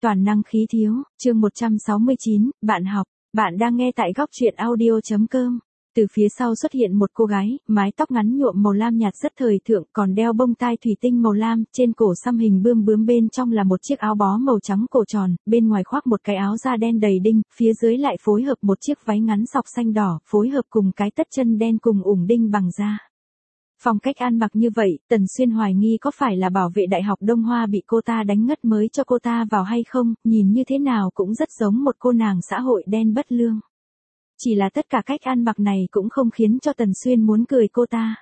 Toàn năng khí thiếu, chương 169, bạn học, bạn đang nghe tại góc truyện audio.com. Từ phía sau xuất hiện một cô gái, mái tóc ngắn nhuộm màu lam nhạt rất thời thượng, còn đeo bông tai thủy tinh màu lam, trên cổ xăm hình bươm bướm, bên trong là một chiếc áo bó màu trắng cổ tròn, bên ngoài khoác một cái áo da đen đầy đinh, phía dưới lại phối hợp một chiếc váy ngắn sọc xanh đỏ, phối hợp cùng cái tất chân đen cùng ủng đinh bằng da. Phong cách ăn mặc như vậy, Tần Xuyên hoài nghi có phải là bảo vệ Đại học Đông Hoa bị cô ta đánh ngất mới cho cô ta vào hay không, nhìn như thế nào cũng rất giống một cô nàng xã hội đen bất lương. Chỉ là tất cả cách ăn mặc này cũng không khiến cho Tần Xuyên muốn cười cô ta.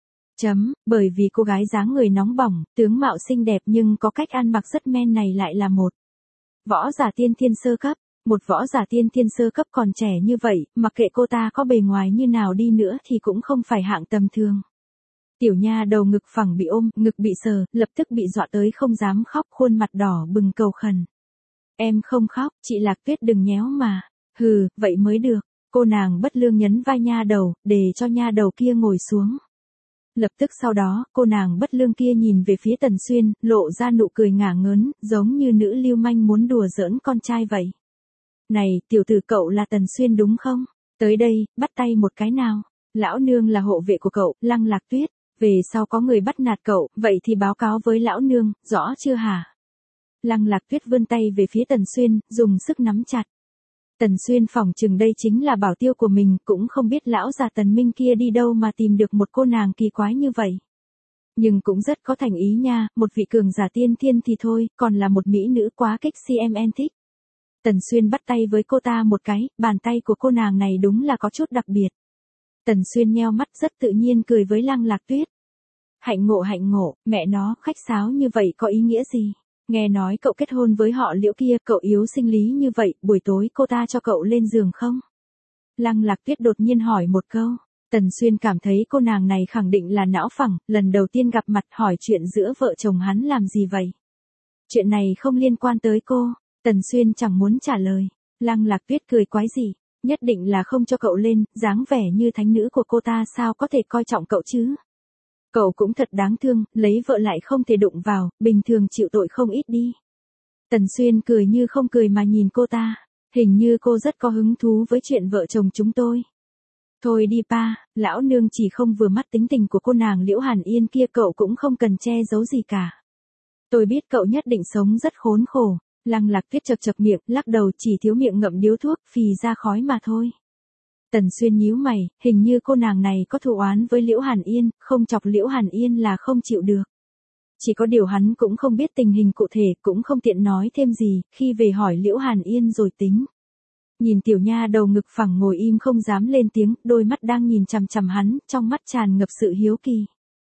Bởi vì cô gái dáng người nóng bỏng, tướng mạo xinh đẹp nhưng có cách ăn mặc rất men này lại là một võ giả tiên thiên sơ cấp. Một võ giả tiên thiên sơ cấp còn trẻ như vậy, mặc kệ cô ta có bề ngoài như nào đi nữa thì cũng không phải hạng tầm thường. Tiểu nha đầu ngực phẳng bị ôm, ngực bị sờ, lập tức bị dọa tới không dám khóc, khuôn mặt đỏ bừng cầu khẩn. Em không khóc, chị Lạc Tuyết đừng nhéo mà. Hừ, vậy mới được. Cô nàng bất lương nhấn vai nha đầu, để cho nha đầu kia ngồi xuống. Lập tức sau đó, cô nàng bất lương kia nhìn về phía Tần Xuyên, lộ ra nụ cười ngả ngớn, giống như nữ lưu manh muốn đùa giỡn con trai vậy. Này, tiểu tử, cậu là Tần Xuyên đúng không? Tới đây, bắt tay một cái nào. Lão nương là hộ vệ của cậu, Lăng Lạc Tuyết. Về sau có người bắt nạt cậu, vậy thì báo cáo với lão nương, rõ chưa hả? Lăng Lạc Tuyết vươn tay về phía Tần Xuyên, dùng sức nắm chặt. Tần Xuyên phỏng chừng đây chính là bảo tiêu của mình, cũng không biết lão già Tần Minh kia đi đâu mà tìm được một cô nàng kỳ quái như vậy. Nhưng cũng rất có thành ý nha, một vị cường giả tiên thiên thì thôi, còn là một mỹ nữ quá kích CMN thích. Tần Xuyên bắt tay với cô ta một cái, bàn tay của cô nàng này đúng là có chút đặc biệt. Tần Xuyên nheo mắt rất tự nhiên cười với Lăng Lạc Tuyết. Hạnh ngộ, mẹ nó, khách sáo như vậy có ý nghĩa gì? Nghe nói cậu kết hôn với họ Liễu kia, cậu yếu sinh lý như vậy, buổi tối cô ta cho cậu lên giường không? Lăng Lạc Tuyết đột nhiên hỏi một câu. Tần Xuyên cảm thấy cô nàng này khẳng định là não phẳng, lần đầu tiên gặp mặt hỏi chuyện giữa vợ chồng hắn làm gì vậy? Chuyện này không liên quan tới cô. Tần Xuyên chẳng muốn trả lời. Lăng Lạc Tuyết cười quái gì? Nhất định là không cho cậu lên, dáng vẻ như thánh nữ của cô ta sao có thể coi trọng cậu chứ? Cậu cũng thật đáng thương, lấy vợ lại không thể đụng vào, bình thường chịu tội không ít đi. Tần Xuyên cười như không cười mà nhìn cô ta, hình như cô rất có hứng thú với chuyện vợ chồng chúng tôi. Thôi đi pa, lão nương chỉ không vừa mắt tính tình của cô nàng Liễu Hàn Yên kia, cậu cũng không cần che giấu gì cả. Tôi biết cậu nhất định sống rất khốn khổ. Lăng Lạc Tuyết chật miệng, lắc đầu, chỉ thiếu miệng ngậm điếu thuốc, phì ra khói mà thôi. Tần Xuyên nhíu mày, hình như cô nàng này có thù oán với Liễu Hàn Yên, không chọc Liễu Hàn Yên là không chịu được. Chỉ có điều hắn cũng không biết tình hình cụ thể, cũng không tiện nói thêm gì, khi về hỏi Liễu Hàn Yên rồi tính. Nhìn tiểu nha đầu ngực phẳng ngồi im không dám lên tiếng, đôi mắt đang nhìn chằm chằm hắn, trong mắt tràn ngập sự hiếu kỳ.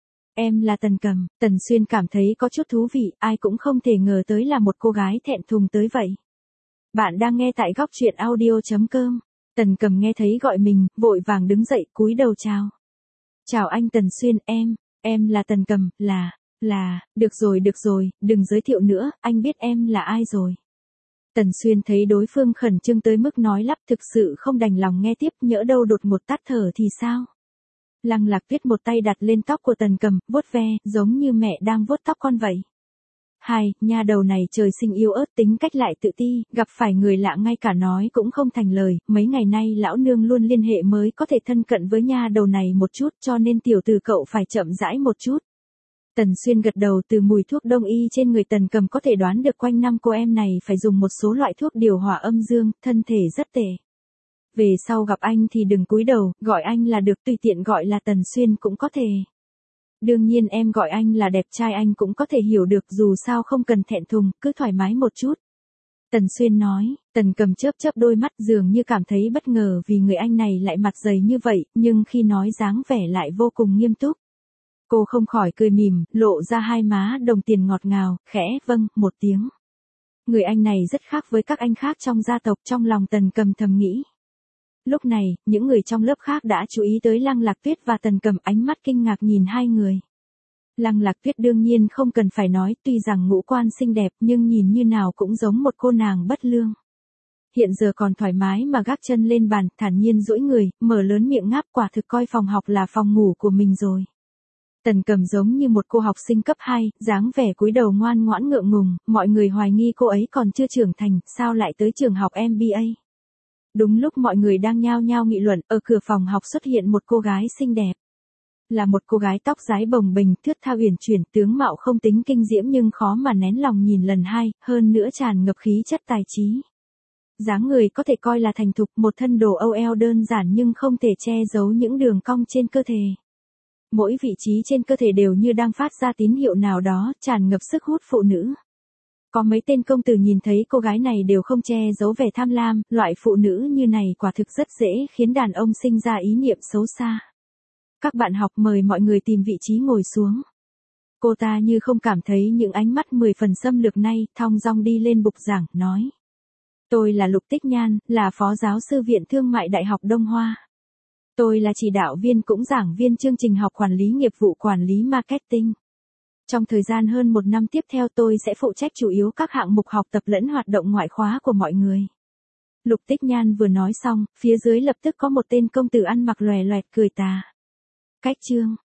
Em là Tần Cầm. Tần Xuyên cảm thấy có chút thú vị, ai cũng không thể ngờ tới là một cô gái thẹn thùng tới vậy. Bạn đang nghe tại góc truyện audio.com. Tần Cầm nghe thấy gọi mình, vội vàng đứng dậy, cúi đầu chào. Chào anh Tần Xuyên, em là Tần Cầm, được rồi, đừng giới thiệu nữa, anh biết em là ai rồi. Tần Xuyên thấy đối phương khẩn trương tới mức nói lắp, thực sự không đành lòng nghe tiếp, nhỡ đâu đột ngột tắt thở thì sao? Lăng Lạc Tuyết một tay đặt lên tóc của Tần Cầm, vuốt ve, giống như mẹ đang vuốt tóc con vậy. Nha đầu này trời sinh yếu ớt, tính cách lại tự ti, gặp phải người lạ ngay cả nói cũng không thành lời, mấy ngày nay lão nương luôn liên hệ mới có thể thân cận với nha đầu này một chút, cho nên tiểu tử cậu phải chậm rãi một chút. Tần Xuyên gật đầu, từ mùi thuốc đông y trên người Tần Cầm có thể đoán được quanh năm cô em này phải dùng một số loại thuốc điều hòa âm dương, thân thể rất tệ. Về sau gặp anh thì đừng cúi đầu, gọi anh là được, tùy tiện gọi là Tần Xuyên cũng có thể. Đương nhiên em gọi anh là đẹp trai anh cũng có thể hiểu được, dù sao không cần thẹn thùng, cứ thoải mái một chút. Tần Xuyên nói. Tần Cầm chớp đôi mắt, dường như cảm thấy bất ngờ vì người anh này lại mặt dày như vậy, nhưng khi nói dáng vẻ lại vô cùng nghiêm túc. Cô không khỏi cười mỉm, lộ ra hai má đồng tiền ngọt ngào, khẽ vâng một tiếng. Người anh này rất khác với các anh khác trong gia tộc, trong lòng Tần Cầm thầm nghĩ. Lúc này, những người trong lớp khác đã chú ý tới Lăng Lạc Tuyết và Tần Cầm, ánh mắt kinh ngạc nhìn hai người. Lăng Lạc Tuyết đương nhiên không cần phải nói, tuy rằng ngũ quan xinh đẹp nhưng nhìn như nào cũng giống một cô nàng bất lương. Hiện giờ còn thoải mái mà gác chân lên bàn, thản nhiên duỗi người, mở lớn miệng ngáp, quả thực coi phòng học là phòng ngủ của mình rồi. Tần Cầm giống như một cô học sinh cấp 2, dáng vẻ cúi đầu ngoan ngoãn ngượng ngùng, mọi người hoài nghi cô ấy còn chưa trưởng thành, sao lại tới trường học MBA. Đúng lúc mọi người đang nhao nhao nghị luận, ở cửa phòng học xuất hiện một cô gái xinh đẹp. Là một cô gái tóc rái bồng bềnh, thướt tha uyển chuyển, tướng mạo không tính kinh diễm nhưng khó mà nén lòng nhìn lần hai, hơn nữa tràn ngập khí chất tài trí. Dáng người có thể coi là thành thục, một thân đồ OL đơn giản nhưng không thể che giấu những đường cong trên cơ thể. Mỗi vị trí trên cơ thể đều như đang phát ra tín hiệu nào đó, tràn ngập sức hút phụ nữ. Có mấy tên công tử nhìn thấy cô gái này đều không che giấu vẻ tham lam, loại phụ nữ như này quả thực rất dễ khiến đàn ông sinh ra ý niệm xấu xa. Các bạn học mời mọi người tìm vị trí ngồi xuống. Cô ta như không cảm thấy những ánh mắt 10 phần xâm lược này, thong dong đi lên bục giảng, nói. Tôi là Lục Tích Nhan, là phó giáo sư Viện Thương mại Đại học Đông Hoa. Tôi là chỉ đạo viên cũng giảng viên chương trình học quản lý nghiệp vụ quản lý marketing. Trong thời gian hơn 1 năm tiếp theo tôi sẽ phụ trách chủ yếu các hạng mục học tập lẫn hoạt động ngoại khóa của mọi người. Lục Tích Nhan vừa nói xong, phía dưới lập tức có một tên công tử ăn mặc lòe loẹt cười tà. Cách chương